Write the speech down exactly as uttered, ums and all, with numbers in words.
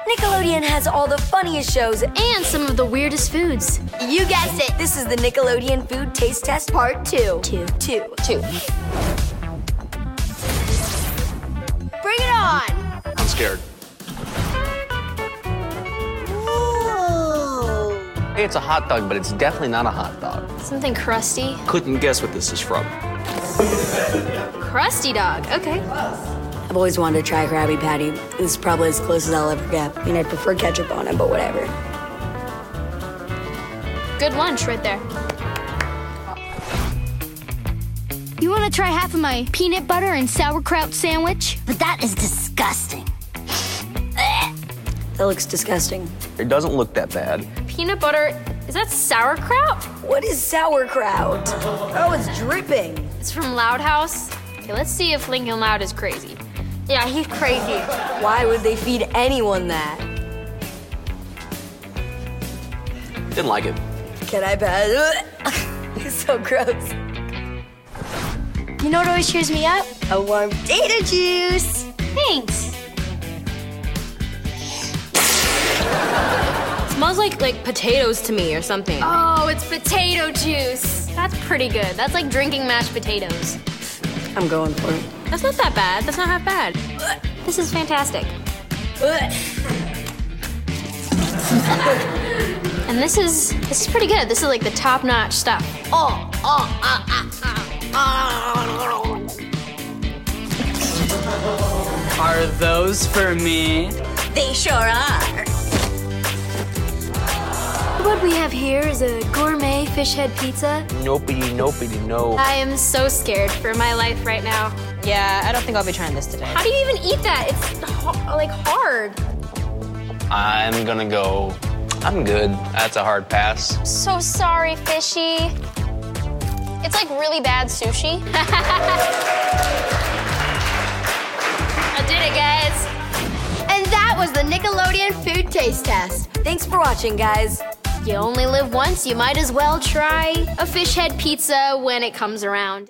Nickelodeon has all the funniest shows and some of the weirdest foods. You guessed it. This is the Nickelodeon Food Taste Test Part two. Two. Two. Two. Bring it on. I'm scared. Whoa. Hey, it's a hot dog, but it's definitely not a hot dog. Something crusty. Couldn't guess what this is from. Crusty dog, okay. I've always wanted to try Krabby Patty. This is probably as close as I'll ever get. I mean, I'd prefer ketchup on it, but whatever. Good lunch right there. You want to try half of my peanut butter and sauerkraut sandwich? But that is disgusting. That looks disgusting. It doesn't look that bad. Peanut butter, is that sauerkraut? What is sauerkraut? Oh, it's dripping. It's from Loud House. Okay, let's see if Lincoln Loud is crazy. Yeah, he's crazy. Why would they feed anyone that? Didn't like it. Can I pass? It's so gross. You know what always cheers me up? A warm potato juice. Thanks. Smells like like potatoes to me or something. Oh, it's potato juice. That's pretty good. That's like drinking mashed potatoes. I'm going for it. That's not that bad. That's not half bad. This is fantastic. And this is this is pretty good. This is like the top-notch stuff. Oh, oh, ah, ah, ah, ah. Are those for me? They sure are. What we have here is a gourmet fish head pizza. Nopey, nopey, no. I am so scared for my life right now. Yeah, I don't think I'll be trying this today. How do you even eat that? It's ho- like hard. I'm gonna go. I'm good. That's a hard pass. So sorry, fishy. It's like really bad sushi. I did it, guys. And that was the Nickelodeon Food Taste Test. Thanks for watching, guys. You only live once, you might as well try a fish head pizza when it comes around.